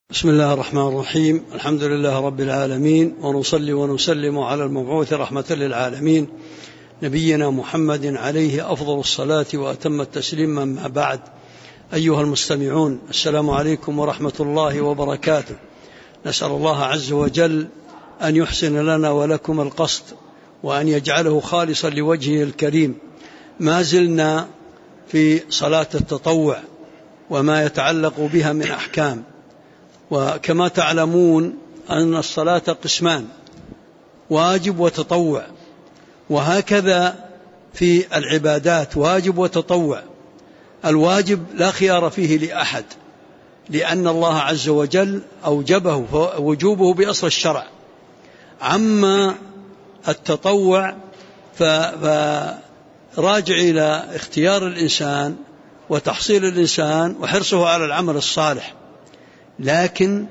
بسم الله الرحمن الرحيم. الحمد لله رب العالمين، ونصلي ونسلم على المبعوث رحمة للعالمين نبينا محمد عليه أفضل الصلاة وأتم التسليم. أما بعد، أيها المستمعون، السلام عليكم ورحمة الله وبركاته. نسأل الله عز وجل أن يحسن لنا ولكم القصد، وأن يجعله خالصا لوجهه الكريم. ما زلنا في صلاة التطوع وما يتعلق بها من أحكام. وكما تعلمون أن الصلاة قسمان: واجب وتطوع، وهكذا في العبادات واجب وتطوع. الواجب لا خيار فيه لأحد، لأن الله عز وجل أوجبه ووجوبه بأصل الشرع. عما التطوع فراجع إلى اختيار الإنسان وتحصيل الإنسان وحرصه على العمل الصالح. لكن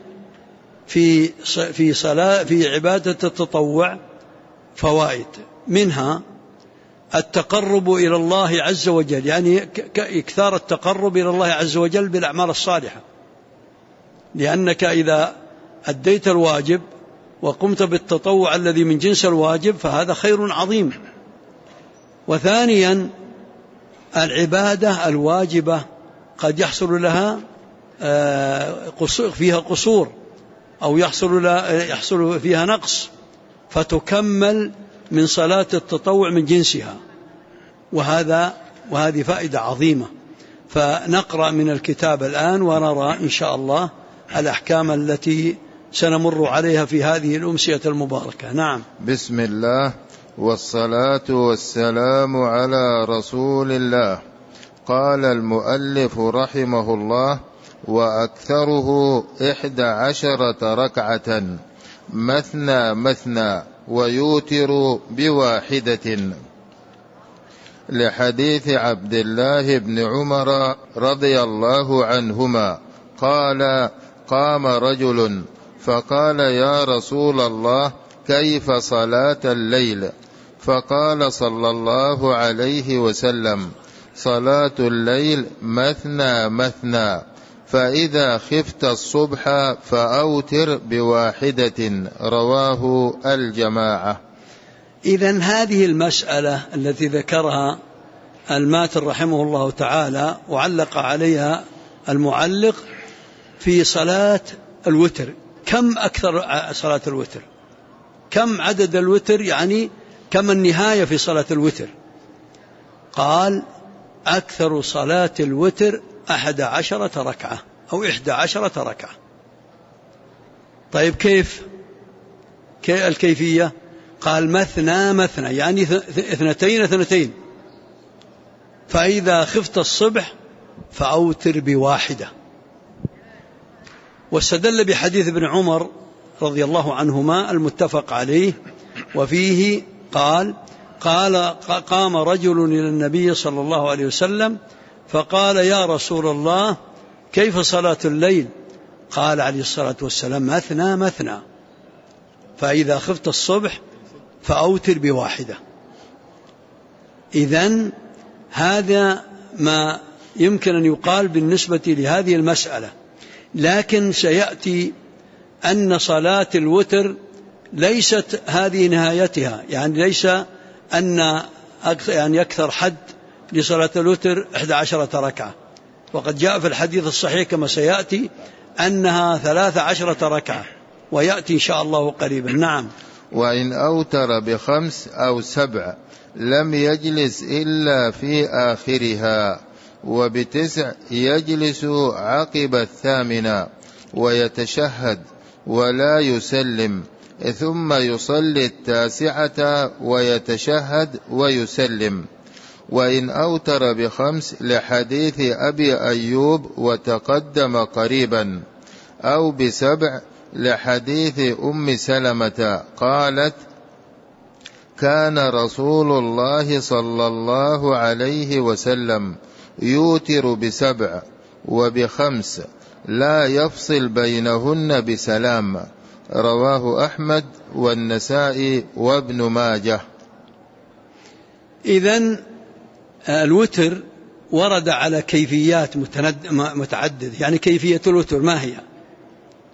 في عبادة التطوع فوائد، منها التقرب إلى الله عز وجل، يعني إكثار التقرب إلى الله عز وجل بالأعمال الصالحة، لأنك إذا أديت الواجب وقمت بالتطوع الذي من جنس الواجب فهذا خير عظيم. وثانيا، العبادة الواجبة قد يحصل لها فيها قصور، أو يحصل فيها نقص، فتكمل من صلاة التطوع من جنسها، وهذه فائدة عظيمة. فنقرأ من الكتاب الآن ونرى إن شاء الله الأحكام التي سنمر عليها في هذه الأمسية المباركة. نعم. بسم الله والصلاة والسلام على رسول الله. قال المؤلف رحمه الله: وأكثره 11 ركعة مثنى مثنى ويوتر بواحدة، لحديث عبد الله بن عمر رضي الله عنهما قال: قام رجل فقال: يا رسول الله، كيف صلاة الليل؟ فقال صلى الله عليه وسلم: صلاة الليل مثنى مثنى، فإذا خفت الصبح فأوتر بواحدة. رواه الجماعة. إذن هذه المسألة التي ذكرها الماتر رحمه الله تعالى وعلق عليها المعلق في صلاة الوتر. كم أكثر صلاة الوتر؟ كم عدد الوتر؟ يعني كم النهاية في صلاة الوتر؟ قال: أكثر صلاة الوتر 11 ركعة أو 11 ركعة. طيب كيف الكيفية؟ قال: مثنى مثنى، يعني 2 فإذا خفت الصبح فأوتر بواحدة. واستدل بحديث ابن عمر رضي الله عنهما المتفق عليه، وفيه قال: قام رجل إلى النبي صلى الله عليه وسلم فقال: يا رسول الله، كيف صلاة الليل؟ قال عليه الصلاة والسلام: مثنى مثنى، فإذا خفت الصبح فأوتر بواحدة. إذن هذا ما يمكن أن يقال بالنسبة لهذه المسألة. لكن سيأتي أن صلاة الوتر ليست هذه نهايتها، يعني ليس أن يعني يكثر حد لصلاة الوتر 11 ركعة، وقد جاء في الحديث الصحيح كما سيأتي أنها 13 ركعة، ويأتي إن شاء الله قريبا. نعم. وإن أوتر ب5 أو 7 لم يجلس إلا في آخرها، وب9 يجلس عقب 8 ويتشهد ولا يسلم، ثم يصلي 9 ويتشهد ويسلم. وإن أوتر ب5 لحديث أبي أيوب وتقدم قريبا، أو ب7 لحديث أم سلمة قالت: كان رسول الله صلى الله عليه وسلم يوتر ب7 وب5 لا يفصل بينهن بسلام. رواه أحمد والنسائي وابن ماجه. إذن الوتر ورد على كيفيات متعددة. يعني كيفية الوتر ما هي؟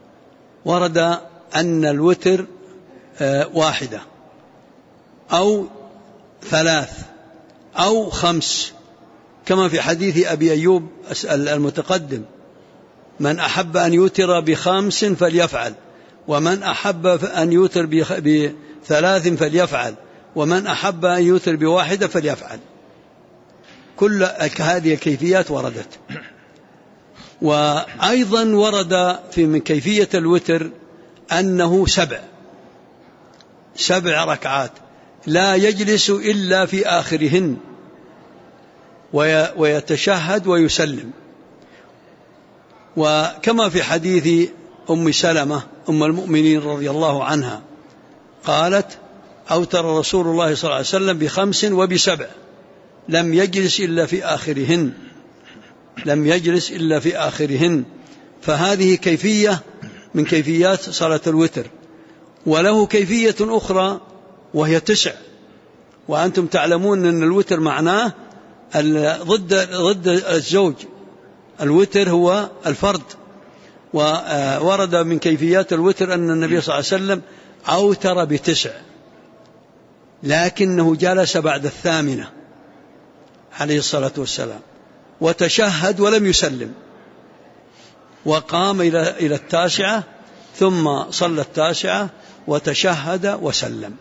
ورد أن الوتر واحدة أو 3 أو 5، كما في حديث أبي أيوب المتقدم: من أحب أن يوتر ب5 فليفعل، ومن أحب أن يوتر ب3 فليفعل، ومن أحب أن يوتر ب1 فليفعل. كل هذه الكيفيات وردت. وأيضا ورد من كيفية الوتر أنه 7 ركعات لا يجلس إلا في آخرهن، ويتشهد ويسلم. وكما في حديث أم سلمة أم المؤمنين رضي الله عنها قالت: أوتر رسول الله صلى الله عليه وسلم ب5 وب7 لم يجلس إلا في آخرهن. فهذه كيفية من كيفيات صلاة الوتر. وله كيفية أخرى وهي 9، وأنتم تعلمون أن الوتر معناه ضد الزوج، الوتر هو الفرد. وورد من كيفيات الوتر أن النبي صلى الله عليه وسلم أوتر ب9، لكنه جلس بعد 8 عليه الصلاة والسلام، وتشهد ولم يسلم، وقام إلى 9 ثم صلى 9 وتشهد وسلم.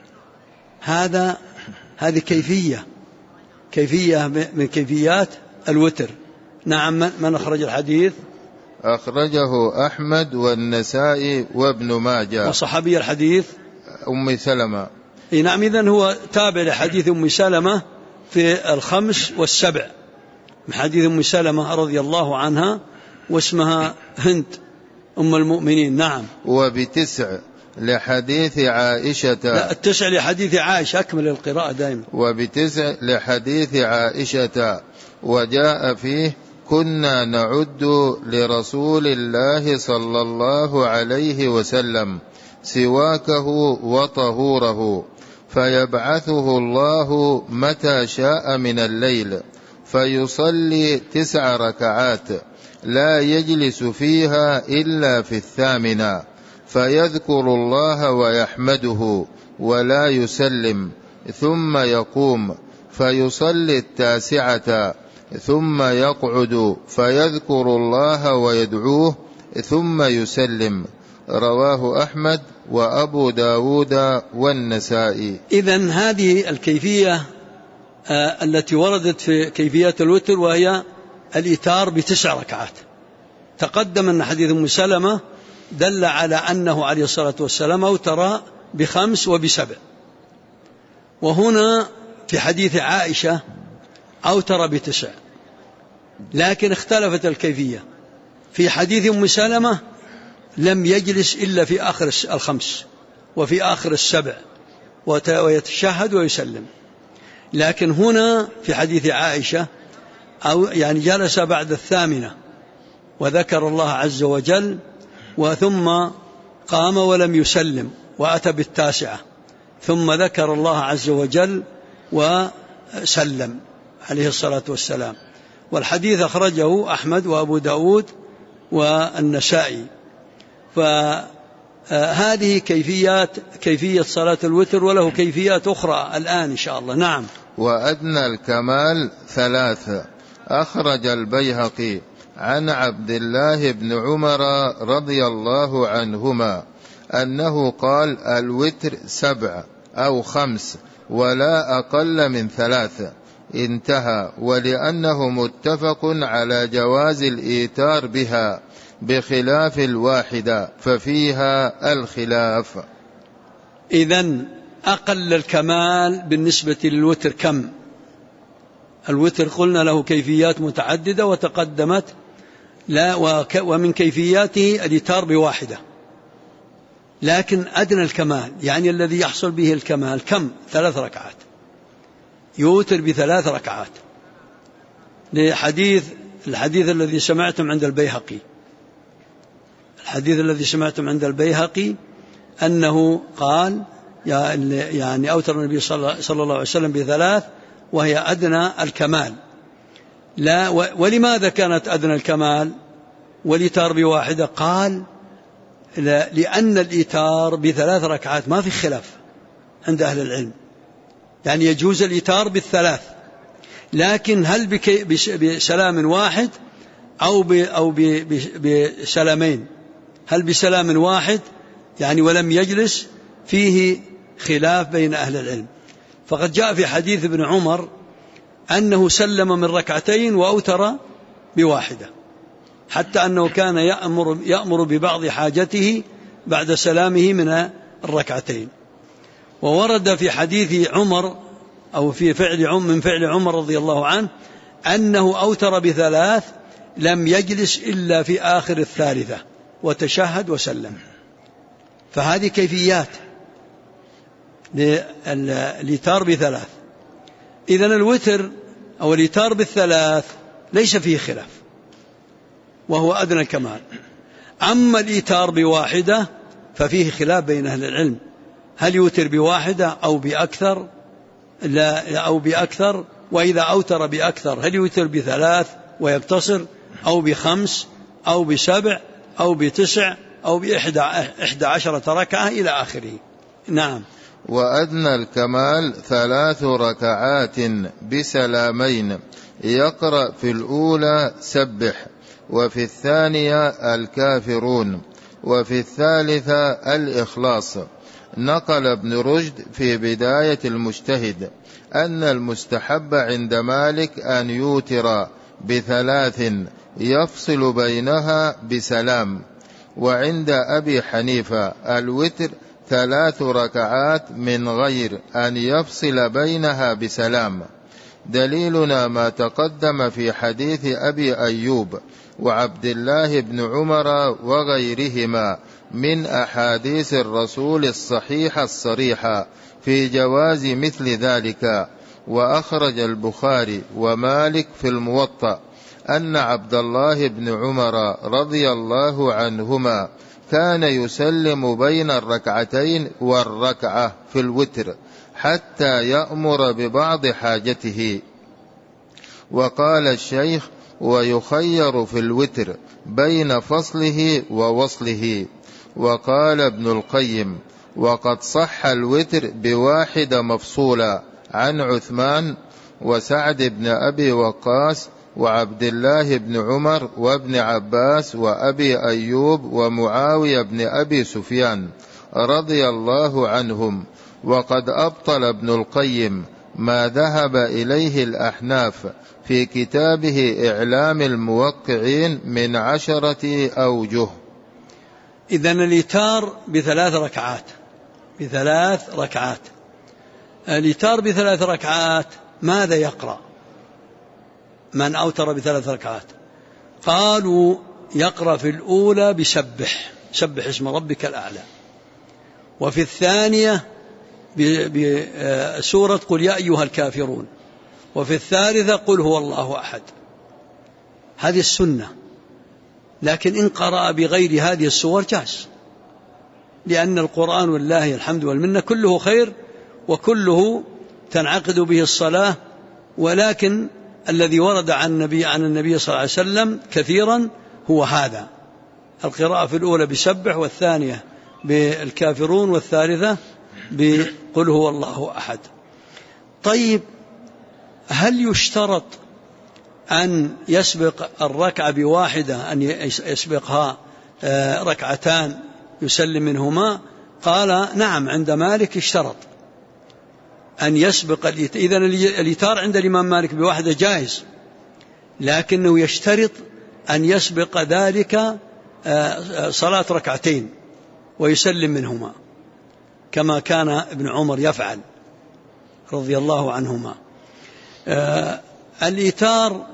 هذه كيفية من كيفيات الوتر. نعم. من أخرج الحديث؟ أخرجه أحمد والنسائي وابن ماجه. وصحابي الحديث أم سلمة. نعم، إذن هو تابع لحديث أم سلمة في 5 و7، من حديث أم سلمة رضي الله عنها، واسمها هند أم المؤمنين. نعم. وب9 لحديث عائشة. لا، 9 لحديث عائشة. أكمل القراءة دائما. وب9 لحديث عائشة، وجاء فيه: كنا نعد لرسول الله صلى الله عليه وسلم سواكه وطهوره، فيبعثه الله متى شاء من الليل، فيصلي 9 ركعات لا يجلس فيها إلا في 8، فيذكر الله ويحمده ولا يسلم، ثم يقوم فيصلي 9 ثم يقعد فيذكر الله ويدعوه ثم يسلم. رواه أحمد وأبو داود والنسائي. إذن هذه الكيفية التي وردت في كيفية الوتر، وهي الإيتار ب9 ركعات. تقدم أن حديث أم سلمة دل على أنه عليه الصلاة والسلام أوتر ب5 وب7، وهنا في حديث عائشة أوتر ب9، لكن اختلفت الكيفية. في حديث أم سلمة لم يجلس إلا في آخر 5 وفي آخر 7 ويتشهد ويسلم، لكن هنا في حديث عائشة جلس بعد 8 وذكر الله عز وجل، وثم قام ولم يسلم وأتى ب9 ثم ذكر الله عز وجل وسلم عليه الصلاة والسلام. والحديث أخرجه أحمد وأبو داود والنسائي. فهذه كيفية صلاة الوتر، وله كيفيات أخرى الآن إن شاء الله. نعم. وأدنى الكمال 3. أخرج البيهقي عن عبد الله بن عمر رضي الله عنهما أنه قال: الوتر 7 أو 5 ولا أقل من 3. انتهى. ولأنه متفق على جواز الإيتار بها بخلاف 1 ففيها الخلاف. إذن أقل الكمال بالنسبة للوتر كم؟ الوتر قلنا له كيفيات متعددة وتقدمت، ومن كيفياته الإيتار ب1، لكن أدنى الكمال يعني الذي يحصل به الكمال كم؟ 3 ركعات، يوتر ب3 ركعات. الحديث الذي سمعتم عند البيهقي، أنه قال يعني أوتر النبي صلى الله عليه وسلم ب3 وهي أدنى الكمال. ولماذا كانت أدنى الكمال والإيتار ب1؟ قال لأن الإيتار ب3 ركعات ما في خلاف عند أهل العلم، يعني يجوز الإيتار ب3، لكن هل بسلام واحد أو بسلامين؟ هل بسلام واحد يعني ولم يجلس؟ فيه خلاف بين أهل العلم. فقد جاء في حديث ابن عمر أنه سلم من ركعتين وأوتر بواحدة، حتى أنه كان يأمر ببعض حاجته بعد سلامه من الركعتين. وورد في حديث عمر أو من فعل عمر رضي الله عنه أنه أوتر ب3 لم يجلس إلا في آخر الثالثة وتشهد وسلم. فهذه كيفيات الإيتار ب3. إذن الوتر أو الإيتار ب3 ليس فيه خلاف، وهو أدنى الكمال. أما الإيتار بواحدة ففيه خلاف بين أهل العلم، هل يوتر بواحدة أو بأكثر؟ أو بأكثر، وإذا أوتر بأكثر هل يوتر ب3 ويقتصر، أو ب5 أو ب7 أو ب9 أو ب11 ركعة إلى آخره. نعم. وأدنى الكمال 3 ركعات بسلامين، يقرأ في الأولى سبح، وفي الثانية الكافرون، وفي الثالثة الإخلاص. نقل ابن رشد في بداية المجتهد أن المستحب عند مالك أن يوتر ب3 يفصل بينها بسلام، وعند أبي حنيفة الوتر 3 ركعات من غير أن يفصل بينها بسلام. دليلنا ما تقدم في حديث أبي أيوب وعبد الله بن عمر وغيرهما من أحاديث الرسول الصحيحة الصريحة في جواز مثل ذلك. وأخرج البخاري ومالك في الموطأ أن عبد الله بن عمر رضي الله عنهما كان يسلم بين الركعتين والركعة في الوتر حتى يأمر ببعض حاجته. وقال الشيخ: ويخير في الوتر بين فصله ووصله. وقال ابن القيم: وقد صح الوتر ب1 مفصولا عن عثمان وسعد بن أبي وقاص وعبد الله بن عمر وابن عباس وأبي أيوب ومعاوية بن أبي سفيان رضي الله عنهم. وقد أبطل ابن القيم ما ذهب إليه الأحناف في كتابه إعلام الموقعين من 10 أوجه. إذن الإيتار ب3 ركعات، ب3 ركعات. الإيتار ب3 ركعات ماذا يقرأ من أوتر ب3 ركعات؟ قالوا يقرأ في الأولى بسبح، سبح اسم ربك الأعلى، وفي الثانية بسورة قل يا أيها الكافرون، وفي الثالثة قل هو الله أحد. هذه السنة. لكن إن قرأ بغير هذه السور جاز، لأن القرآن والله الحمد والمنة كله خير وكله تنعقد به الصلاة. ولكن الذي ورد عن النبي صلى الله عليه وسلم كثيرا هو هذا: القراءة في الأولى بسبح، والثانية بالكافرون، والثالثة بقل هو الله أحد. طيب، هل يشترط أن يسبق الركعة ب1 أن يسبقها ركعتان يسلم منهما؟ قال نعم، عند مالك اشترط أن يسبق إذن الإيتار عند الإمام مالك ب1 جائز، لكنه يشترط أن يسبق ذلك صلاة ركعتين ويسلم منهما، كما كان ابن عمر يفعل رضي الله عنهما. الإيتار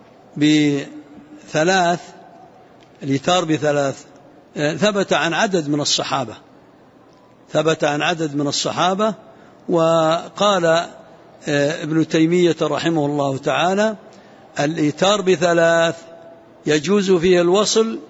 ب3 ثبت عن عدد من الصحابة، وقال ابن تيمية رحمه الله تعالى: الإيتار ب3 يجوز فيه الوصل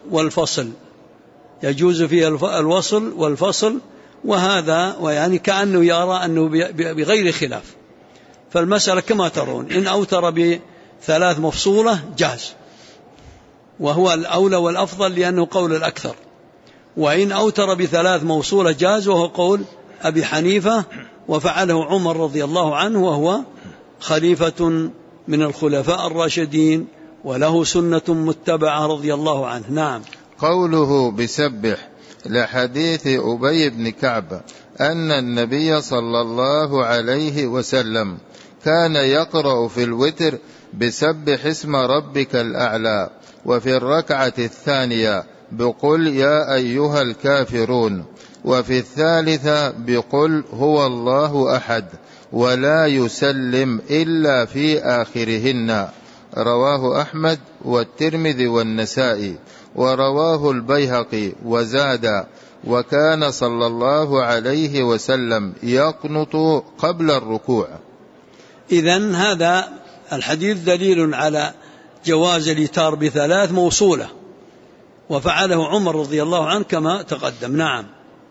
والفصل، وهذا ويعني كأنه يرى أنه بغير خلاف. فالمسألة كما ترون، إن أوتر ب3 مفصولة جاز، وهو الأولى والأفضل لأنه قول الأكثر. وإن أوتر ب3 موصولة جاز، وهو قول أبي حنيفة، وفعله عمر رضي الله عنه وهو خليفة من الخلفاء الراشدين وله سنة متبعة رضي الله عنه. نعم. قوله بسبح لحديث أبي بن كعب أن النبي صلى الله عليه وسلم كان يقرأ في الوتر بسبح اسم ربك الأعلى، وفي الركعة الثانية بقل يا أيها الكافرون، وفي الثالثة بقل هو الله أحد، ولا يسلم إلا في آخرهن. رواه أحمد والترمذي والنسائي، ورواه البيهقي وزاد: وكان صلى الله عليه وسلم يقنط قبل الركوع. إذن هذا الحديث دليل على جواز الإيتار ب3 موصولة، وفعله عمر رضي الله عنه كما تقدم. نعم.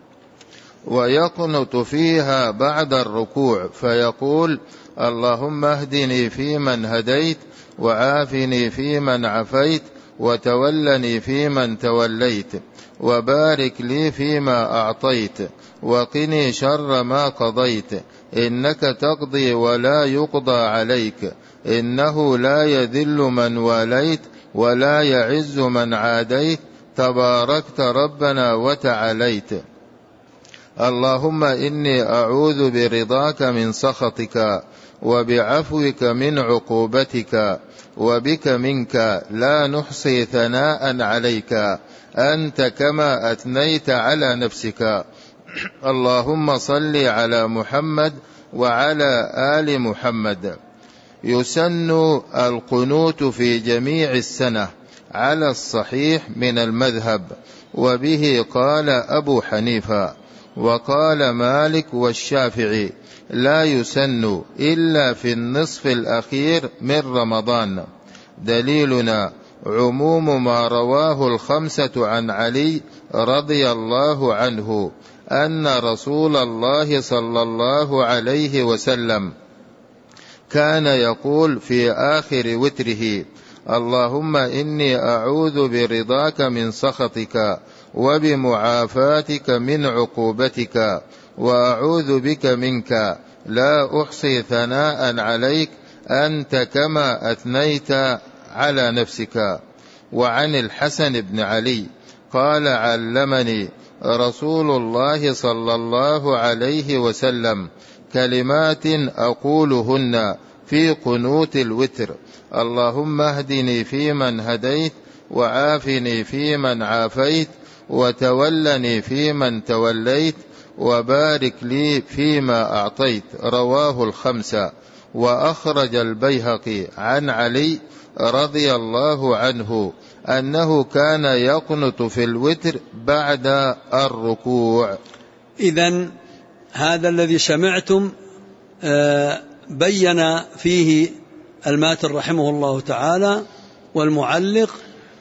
ويقنط فيها بعد الركوع فيقول: اللهم اهدني فيمن هديت، وعافني فيمن عافيت، وتولني فيمن توليت، وبارك لي فيما أعطيت، وقني شر ما قضيت، إنك تقضي ولا يقضى عليك، إنه لا يذل من واليت ولا يعز من عاديت، تباركت ربنا وتعاليت. اللهم إني أعوذ برضاك من سخطك، وبعفوك من عقوبتك، وبك منك، لا نحصي ثناء عليك، أنت كما أثنيت على نفسك. اللهم صل على محمد وعلى آل محمد. يسن القنوت في جميع السنة على الصحيح من المذهب، وبه قال أبو حنيفة، وقال مالك والشافعي: لا يسن إلا في النصف الأخير من رمضان. دليلنا عموم ما رواه 5 عن علي رضي الله عنه أن رسول الله صلى الله عليه وسلم كان يقول في آخر وتره: اللهم إني أعوذ برضاك من سخطك، وبمعافاتك من عقوبتك، وأعوذ بك منك، لا أحصي ثناء عليك، أنت كما أثنيت على نفسك. وعن الحسن بن علي قال: علمني رسول الله صلى الله عليه وسلم كلمات أقولهن في قنوت الوتر: اللهم اهدني فيمن هديت، وعافني فيمن عافيت، وتولني فيمن توليت، وبارك لي فيما أعطيت. رواه 5. وأخرج البيهقي عن علي رضي الله عنه أنه كان يقنط في الوتر بعد الركوع. إذن هذا الذي سمعتم بين فيه الماتر رحمه الله تعالى والمعلق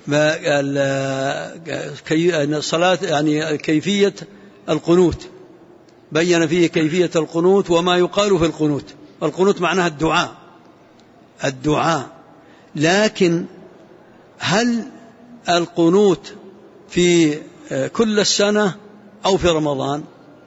الصلاة، يعني كيفية القنوت، بين فيه كيفية القنوت وما يقال في القنوت. القنوت معناها الدعاء. لكن هل القنوت في كل السنة أو في رمضان؟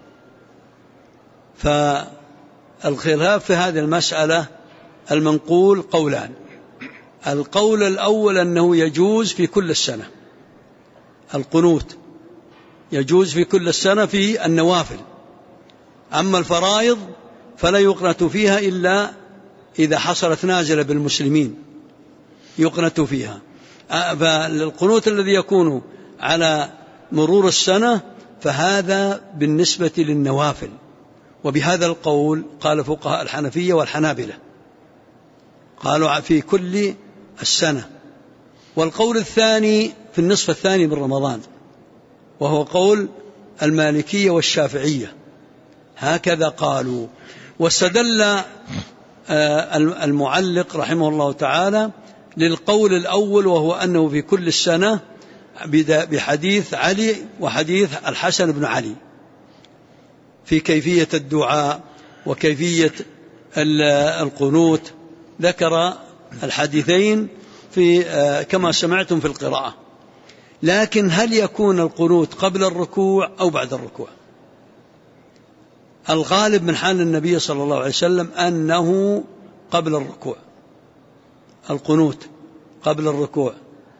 فالخلاف في هذه المسألة المنقول قولان. القول الأول أنه يجوز في كل السنة، القنوت يجوز في كل السنة في النوافل. أما الفرائض فلا يقنت فيها إلا إذا حصلت نازلة بالمسلمين يقنت فيها. فالقنوت الذي يكون على مرور السنة فهذا بالنسبة للنوافل، وبهذا القول قال فقهاء الحنفية والحنابلة، قالوا في كل السنة. والقول الثاني في النصف الثاني من رمضان، وهو قول المالكية والشافعية، هكذا قالوا. واستدل المعلق رحمه الله تعالى للقول الأول، وهو أنه في كل السنة، بحديث علي وحديث الحسن بن علي في كيفية الدعاء وكيفية القنوت. ذكر الحديثين في كما سمعتم في القراءة. لكن هل يكون القنوت قبل الركوع أو بعد الركوع؟ الغالب من حال النبي صلى الله عليه وسلم أنه قبل الركوع، القنوت قبل الركوع.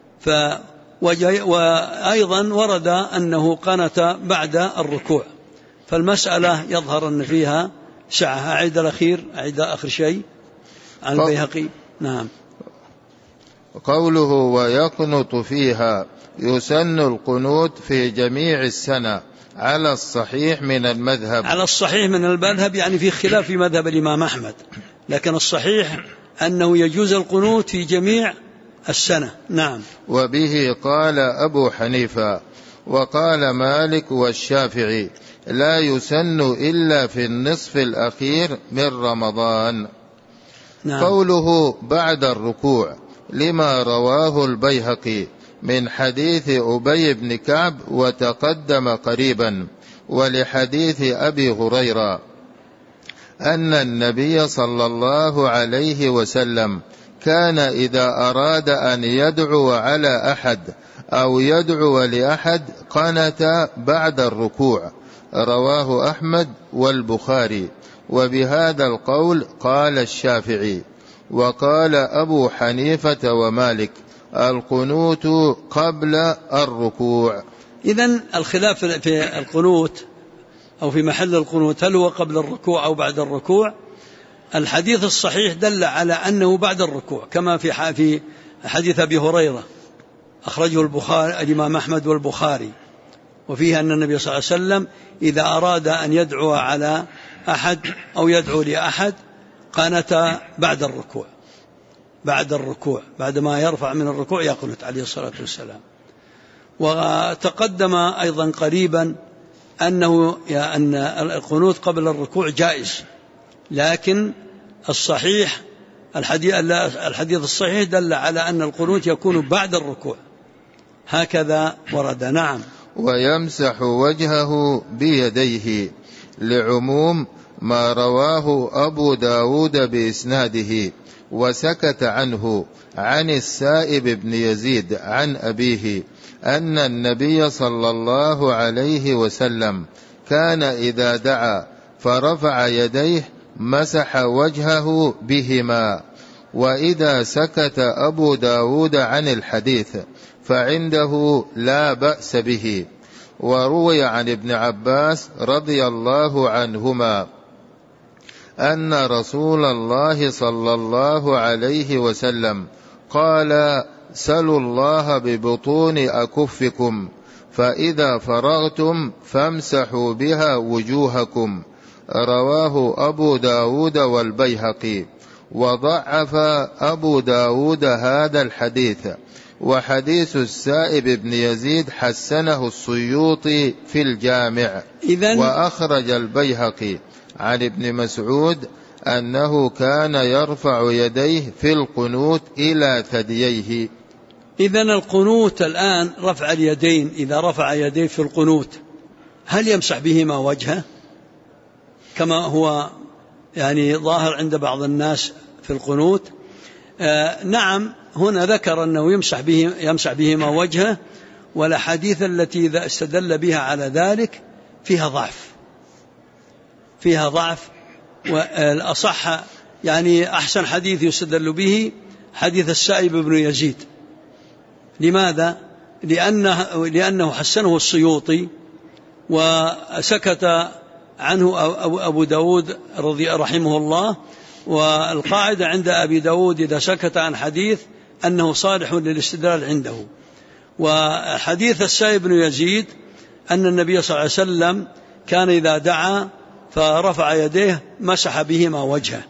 وأيضا ورد أنه قنت بعد الركوع، فالمسألة يظهر أن فيها سعة. أعيد آخر شيء عن البيهقي. نعم. قوله ويقنط فيها يسن القنوت في جميع السنة على الصحيح من المذهب. على الصحيح من المذهب يعني في خلاف في مذهب الإمام أحمد، لكن الصحيح أنه يجوز القنوت في جميع السنة. نعم. وبه قال أبو حنيفة وقال مالك والشافعي لا يسن إلا في النصف الأخير من رمضان. نعم. قوله بعد الركوع لما رواه البيهقي من حديث أبي بن كعب وتقدم قريبا، ولحديث أبي هريرة أن النبي صلى الله عليه وسلم كان إذا أراد أن يدعو على أحد أو يدعو لأحد قنت بعد الركوع. رواه أحمد والبخاري. وبهذا القول قال الشافعي وقال أبو حنيفة ومالك القنوت قبل الركوع. إذن الخلاف في القنوت أو في محل القنوت هل هو قبل الركوع أو بعد الركوع؟ الحديث الصحيح دل على أنه بعد الركوع، كما في حديث أبي هريرة أخرجه الإمام أحمد والبخاري، وفيه أن النبي صلى الله عليه وسلم إذا أراد أن يدعو على أحد أو يدعو لأحد قنت بعد الركوع، بعد ما يرفع من الركوع يقنت عليه الصلاة والسلام. وتقدم أيضا قريبا أن القنوت قبل الركوع جائز، لكن الصحيح الحديث الصحيح دل على أن القنوت يكون بعد الركوع، هكذا ورد. نعم. ويمسح وجهه بيديه لعموم ما رواه أبو داود بإسناده وسكت عنه عن السائب بن يزيد عن أبيه أن النبي صلى الله عليه وسلم كان إذا دعا فرفع يديه مسح وجهه بهما. وإذا سكت أبو داود عن الحديث فعنده لا بأس به. وروي عن ابن عباس رضي الله عنهما أن رسول الله صلى الله عليه وسلم قال سلوا الله ببطون أكفكم فإذا فرغتم فامسحوا بها وجوهكم. رواه أبو داود والبيهقي. وضعف أبو داود هذا الحديث. وحديث السائب بن يزيد حسنه السيوطي في الجامع. وأخرج البيهقي عن ابن مسعود أنه كان يرفع يديه في القنوت إلى ثدييه. إذن القنوت الآن رفع اليدين، إذا رفع يديه في القنوت هل يمسح بهما وجهه كما هو يعني ظاهر عند بعض الناس في القنوت؟ نعم، هنا ذكر أنه يمسح بهما وجهه، والأحاديث التي إذا استدل بها على ذلك فيها ضعف. والأصح يعني أحسن حديث يستدل به حديث السائب بن يزيد. لماذا؟ لأنه حسنه السيوطي وسكت عنه أبو داود رحمه الله. والقاعدة عند أبي داود إذا سكت عن حديث أنه صالح للاستدلال عنده. وحديث السائب بن يزيد أن النبي صلى الله عليه وسلم كان إذا دعا فرفع يديه مسح بهما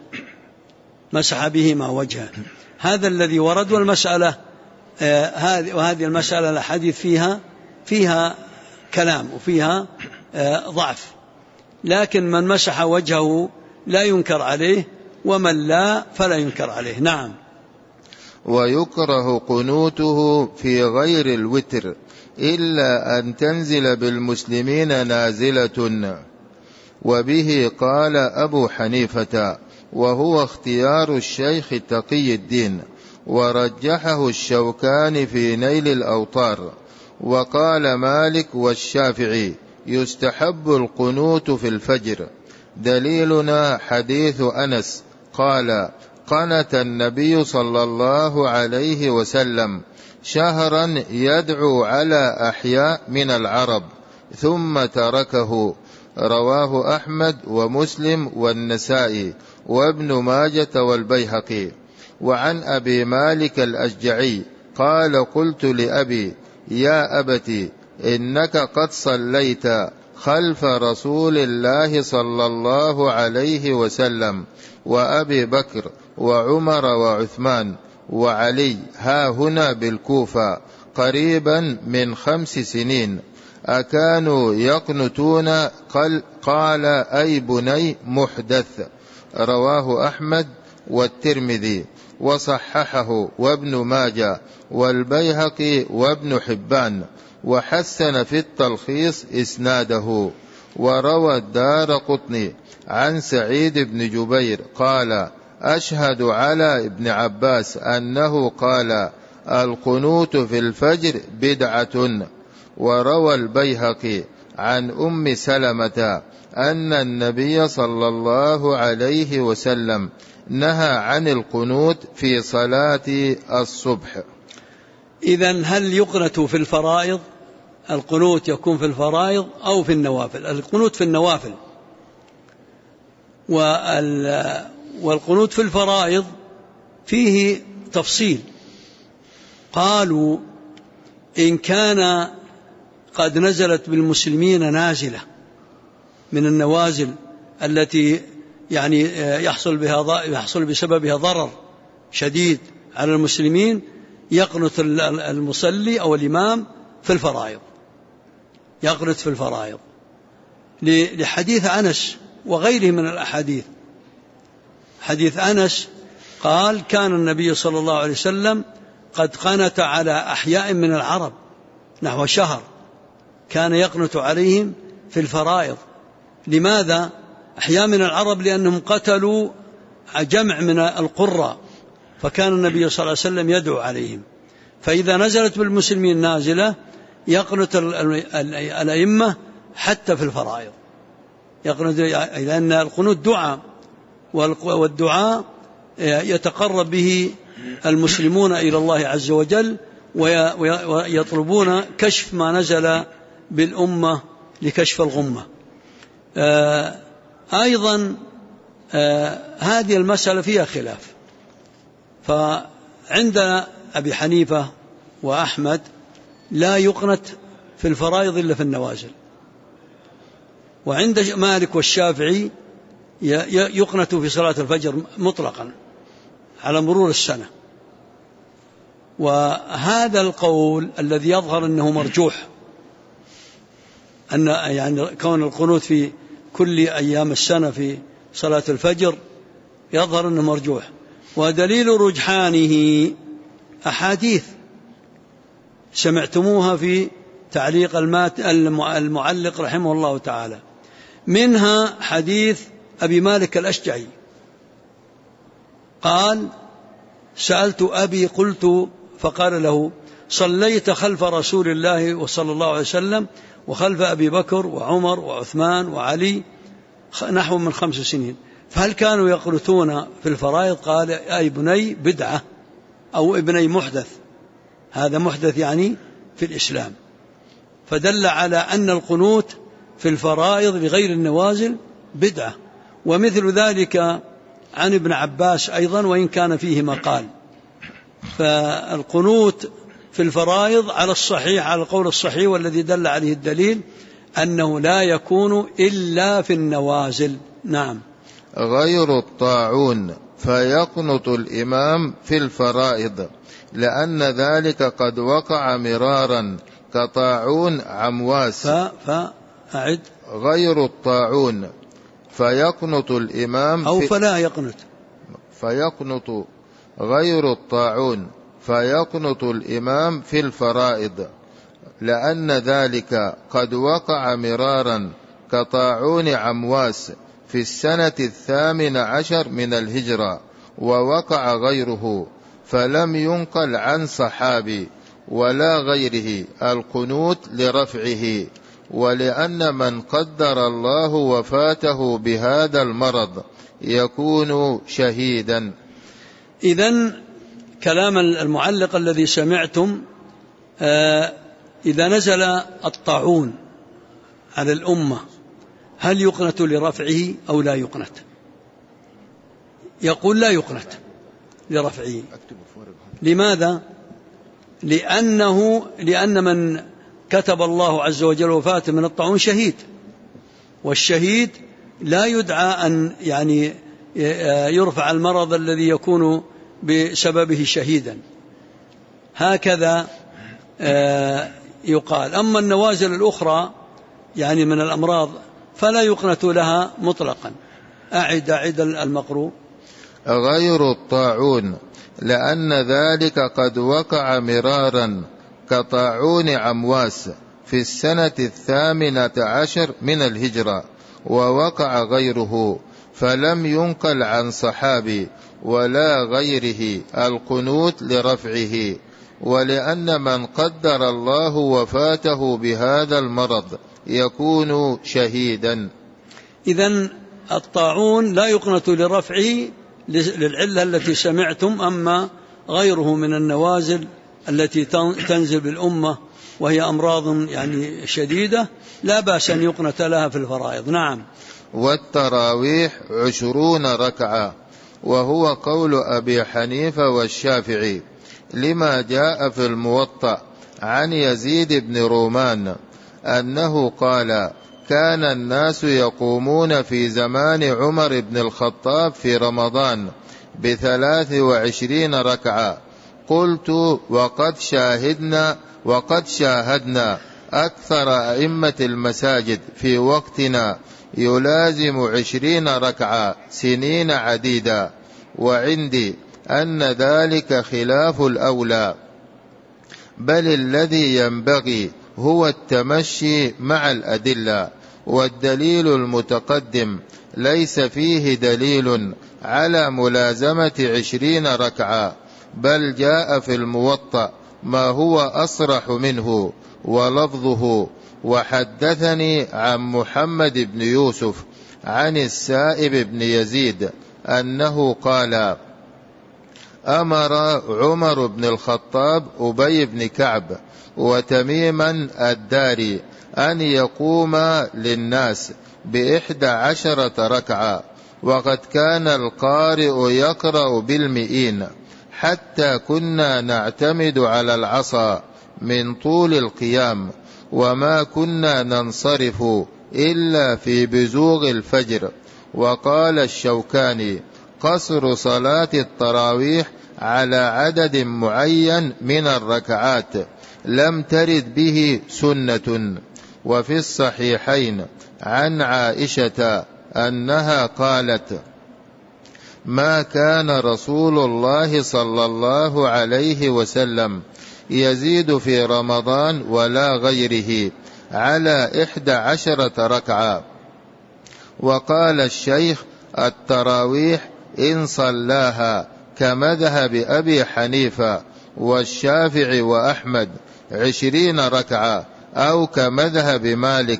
وجهه. هذا الذي ورد. والمسألة وهذه المسألة الحديث فيها كلام وفيها ضعف، لكن من مسح وجهه لا ينكر عليه، ومن لا فلا ينكر عليه. نعم. ويكره قنوته في غير الوتر إلا أن تنزل بالمسلمين نازلة. وبه قال أبو حنيفة وهو اختيار الشيخ تقي الدين، ورجحه الشوكاني في نيل الأوطار. وقال مالك والشافعي يستحب القنوت في الفجر. دليلنا حديث أنس قال: قنت النبي صلى الله عليه وسلم شهرا يدعو على أحياء من العرب ثم تركه. رواه أحمد ومسلم والنسائي وابن ماجة والبيهقي. وعن أبي مالك الأشجعي قال: قلت لأبي: يا أبت، إنك قد صليت خلف رسول الله صلى الله عليه وسلم وأبي بكر وعمر وعثمان وعلي ها هنا بالكوفة قريبا من 5 سنين، أكانوا يقنتون؟ قال: أي بني محدث. رواه أحمد والترمذي وصححه وابن ماجه والبيهقي وابن حبان، وحسن في التلخيص إسناده. وروى الدارقطني عن سعيد بن جبير قال: أشهد على ابن عباس أنه قال: القنوت في الفجر بدعة. وروى البيهقي عن أم سلمة أن النبي صلى الله عليه وسلم نهى عن القنوت في صلاة الصبح. إذن هل يقنت في الفرائض؟ القنوت يكون في الفرائض أو في النوافل. القنوت في النوافل، والقنوت في الفرائض فيه تفصيل. قالوا: إن كان قد نزلت بالمسلمين نازلة من النوازل التي يعني يحصل بسببها ضرر شديد على المسلمين، يقنت المصلي أو الإمام في الفرائض، يقنت في الفرائض لحديث أنس وغيره من الأحاديث. حديث أنس قال: كان النبي صلى الله عليه وسلم قد قنت على أحياء من العرب نحو شهر، كان يقنت عليهم في الفرائض. لماذا أحياء من العرب؟ لأنهم قتلوا جمع من القرى، فكان النبي صلى الله عليه وسلم يدعو عليهم. فإذا نزلت بالمسلمين نازلة يقنت الأئمة حتى في الفرائض، يقنت، لأن القنوت دعاء، والدعاء يتقرب به المسلمون إلى الله عز وجل، ويطلبون كشف ما نزل بالأمة لكشف الغمة. أيضا هذه المسألة فيها خلاف، فعند أبي حنيفة وأحمد لا يقنت في الفرائض إلا في النوازل، وعند مالك والشافعي يقنت في صلاة الفجر مطلقا على مرور السنة. وهذا القول الذي يظهر أنه مرجوح، أن يعني كون القنوت في كل أيام السنة في صلاة الفجر يظهر أنه مرجوح. ودليل رجحانه أحاديث سمعتموها في تعليق المعلق رحمه الله تعالى، منها حديث أبي مالك الأشجعي قال: سألت أبي قلت، فقال له: صليت خلف رسول الله صلى الله عليه وسلم وخلف أبي بكر وعمر وعثمان وعلي نحو من 5 سنين، فهل كانوا يقنتون في الفرائض؟ قال: أي بني بدعة أو ابني محدث. هذا محدث يعني في الإسلام، فدل على أن القنوت في الفرائض بغير النوازل بدعة. ومثل ذلك عن ابن عباس أيضا، وإن كان فيه مقال. فالقنوت في الفرائض على الصحيح، على القول الصحيح والذي دل عليه الدليل، أنه لا يكون إلا في النوازل. نعم. غير الطاعون فيقنط الإمام في الفرائض، لأن ذلك قد وقع مرارا كطاعون عمواس. فأعد: غير الطاعون فيقنط الإمام أو فلا يقنط، فيقنط غير الطاعون فيقنط الإمام في الفرائض، لأن ذلك قد وقع مرارا كطاعون عمواس في السنة 18 من الهجرة، ووقع غيره فلم ينقل عن صحابي، ولا غيره القنوت لرفعه، ولأن من قدر الله وفاته بهذا المرض يكون شهيدا. إذن كلام المعلق الذي سمعتم، إذا نزل الطاعون على الأمة هل يقنت لرفعه أو لا يقنت؟ يقول لا يقنت لرفعه. لماذا؟ لأن من كتب الله عز وجل وفاته من الطاعون شهيد، والشهيد لا يدعى أن يعني يرفع المرض الذي يكون بسببه شهيدا، هكذا يقال. أما النوازل الأخرى يعني من الأمراض فلا يقنت لها مطلقا. أعد المقروء. غير الطاعون لأن ذلك قد وقع مرارا كطاعون عمواس في السنة 18 من الهجرة، ووقع غيره فلم ينقل عن صحابي ولا غيره القنوت لرفعه، ولأن من قدر الله وفاته بهذا المرض يكون شهيدا. إذن الطاعون لا يقنت لرفعه للعلة التي سمعتم. أما غيره من النوازل التي تنزل بالأمة وهي أمراض يعني شديدة لا بأس أن يقنت لها في الفرائض. نعم. والتراويح 20 ركعة، وهو قول أبي حنيفة والشافعي، لما جاء في الموطأ عن يزيد بن رومان أنه قال: كان الناس يقومون في زمان عمر بن الخطاب في رمضان ب23 ركعة. قلت: وقد شاهدنا أكثر أئمة المساجد في وقتنا يلازم 20 ركعة سنين عديدة، وعندي أن ذلك خلاف الأولى، بل الذي ينبغي هو التمشي مع الأدلة، والدليل المتقدم ليس فيه دليل على ملازمة 20 ركعة، بل جاء في الموطأ ما هو أصرح منه ولفظه: وحدثني عن محمد بن يوسف عن السائب بن يزيد أنه قال: أمر عمر بن الخطاب أبي بن كعب وتميما الداري أن يقوم للناس ب11 ركعة، وقد كان القارئ يقرأ بالمئين، حتى كنا نعتمد على العصا من طول القيام، وما كنا ننصرف إلا في بزوغ الفجر. وقال الشوكاني: قصر صلاة التراويح على عدد معين من الركعات لم ترد به سنة. وفي الصحيحين عن عائشة أنها قالت: ما كان رسول الله صلى الله عليه وسلم يزيد في رمضان ولا غيره على 11 ركعة. وقال الشيخ: التراويح إن صلاها كمذهب أبي حنيفة والشافعي وأحمد 20 ركعة، أو كمذهب مالك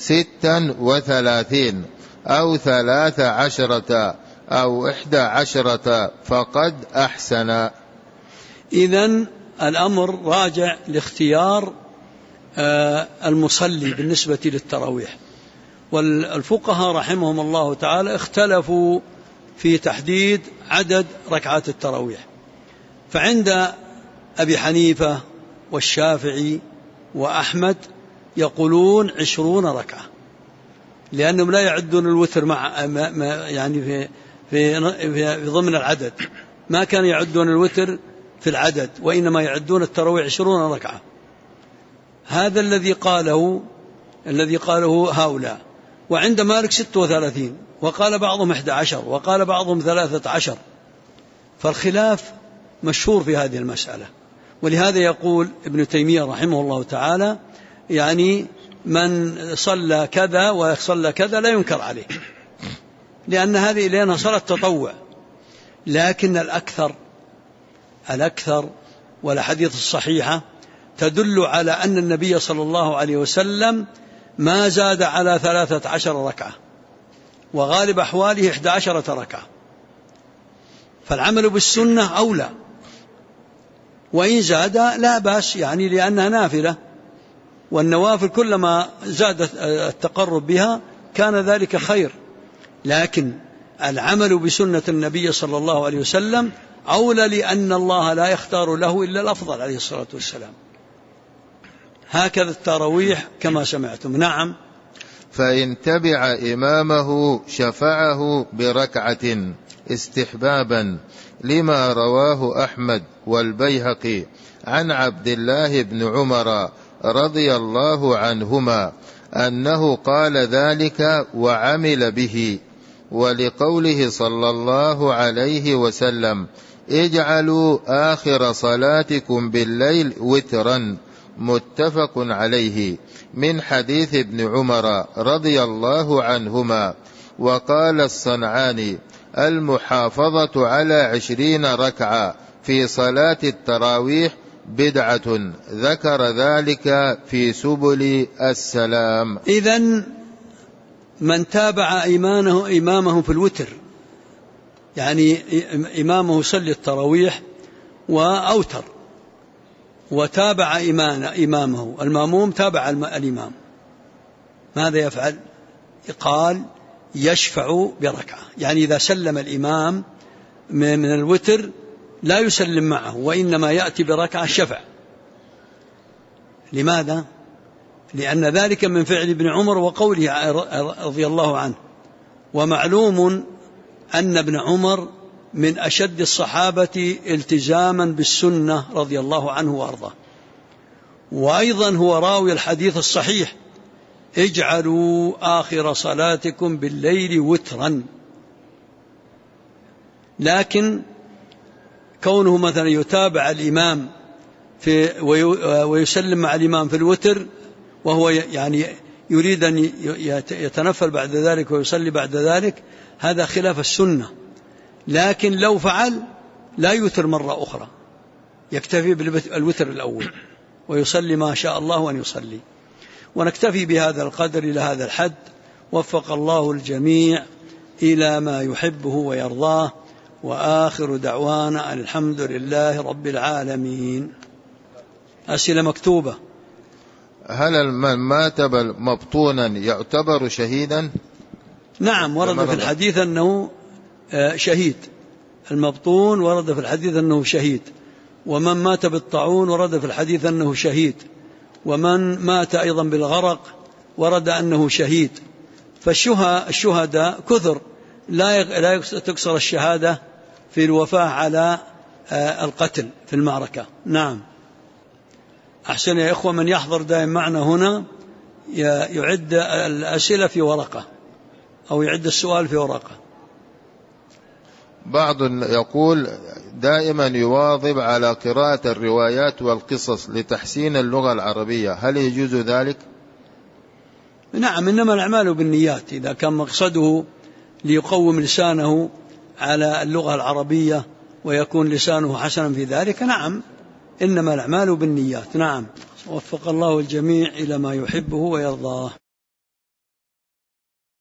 36 أو 13 أو 11 فقد أحسن. إذن الأمر راجع لاختيار المصلي بالنسبة للتراويح، والفقهاء رحمهم الله تعالى اختلفوا في تحديد عدد ركعات التراويح. فعند أبي حنيفة والشافعي وأحمد يقولون 20 ركعة، لأنهم لا يعدون الوتر يعني في ضمن العدد، ما كانوا يعدون الوتر في العدد، وإنما يعدون التراويح 20 ركعة. هذا الذي قاله هؤلاء. وعند مالك 36، وقال بعضهم 11، وقال بعضهم 13. فالخلاف مشهور في هذه المسألة. ولهذا يقول ابن تيمية رحمه الله تعالى: يعني من صلى كذا وصلى كذا لا ينكر عليه، لأن هذه إلينا صلاة تطوع. لكن الأكثر والحديث الصحيحة تدل على أن النبي صلى الله عليه وسلم ما زاد على 13 ركعة، وغالب أحواله 11 ركعة، فالعمل بالسنة أولى، وإن زاد لا بأس يعني لأنها نافلة، والنوافل كلما زاد التقرب بها كان ذلك خير، لكن العمل بسنة النبي صلى الله عليه وسلم أولى، لأن الله لا يختار له إلا الأفضل عليه الصلاة والسلام. هكذا التراويح كما سمعتم. نعم. فإن تبع إمامه شفعه بركعة استحبابا، لما رواه أحمد والبيهقي عن عبد الله بن عمر رضي الله عنهما أنه قال ذلك وعمل به، ولقوله صلى الله عليه وسلم: اجعلوا آخر صلاتكم بالليل وترا، متفق عليه، من حديث ابن عمر رضي الله عنهما. وقال الصنعاني: المحافظة على 20 ركعة في صلاة التراويح بدعة، ذكر ذلك في سبل السلام. إذن من تابع إمامه في الوتر، يعني إمامه صلى التراويح وأوتر وتابع إمامه، المأموم تابع الإمام، ماذا يفعل؟ قال: يشفع بركعة، يعني إذا سلم الإمام من الوتر لا يسلم معه، وإنما يأتي بركعة شفع. لماذا؟ لأن ذلك من فعل ابن عمر وقوله رضي الله عنه، ومعلوم أن ابن عمر من أشد الصحابة التزاما بالسنة رضي الله عنه وأرضاه، وأيضا هو راوي الحديث الصحيح: اجعلوا آخر صلاتكم بالليل وترا. لكن كونه مثلا يتابع الإمام ويسلم مع الإمام في الوتر، وهو يعني يريد أن يتنفل بعد ذلك ويصلي بعد ذلك، هذا خلاف السنة. لكن لو فعل لا يوتر مرة أخرى، يكتفي بالوتر الأول ويصلي ما شاء الله أن يصلي. ونكتفي بهذا القدر إلى هذا الحد، وفق الله الجميع إلى ما يحبه ويرضاه، وآخر دعوانا الحمد لله رب العالمين. أسئلة مكتوبة. هل من مات مبطونا يعتبر شهيدا؟ نعم، ورد في الحديث أنه شهيد. المبطون ورد في الحديث أنه شهيد، ومن مات بالطاعون ورد في الحديث أنه شهيد، ومن مات أيضا بالغرق ورد أنه شهيد. فالشهداء كثر، لا تكسر الشهادة في الوفاة على القتل في المعركة. نعم. أحسن يا إخوة، من يحضر دائما معنا هنا يعد الأسئلة في ورقة، أو يعد السؤال في ورقة. بعض يقول دائما يواظب على قراءة الروايات والقصص لتحسين اللغة العربية، هل يجوز ذلك؟ نعم، إنما الأعمال بالنيات. إذا كان مقصده ليقوم لسانه على اللغة العربية ويكون لسانه حسنا في ذلك، نعم، إنما الأعمال بالنيات. نعم. وفق الله الجميع إلى ما يحبه ويرضاه.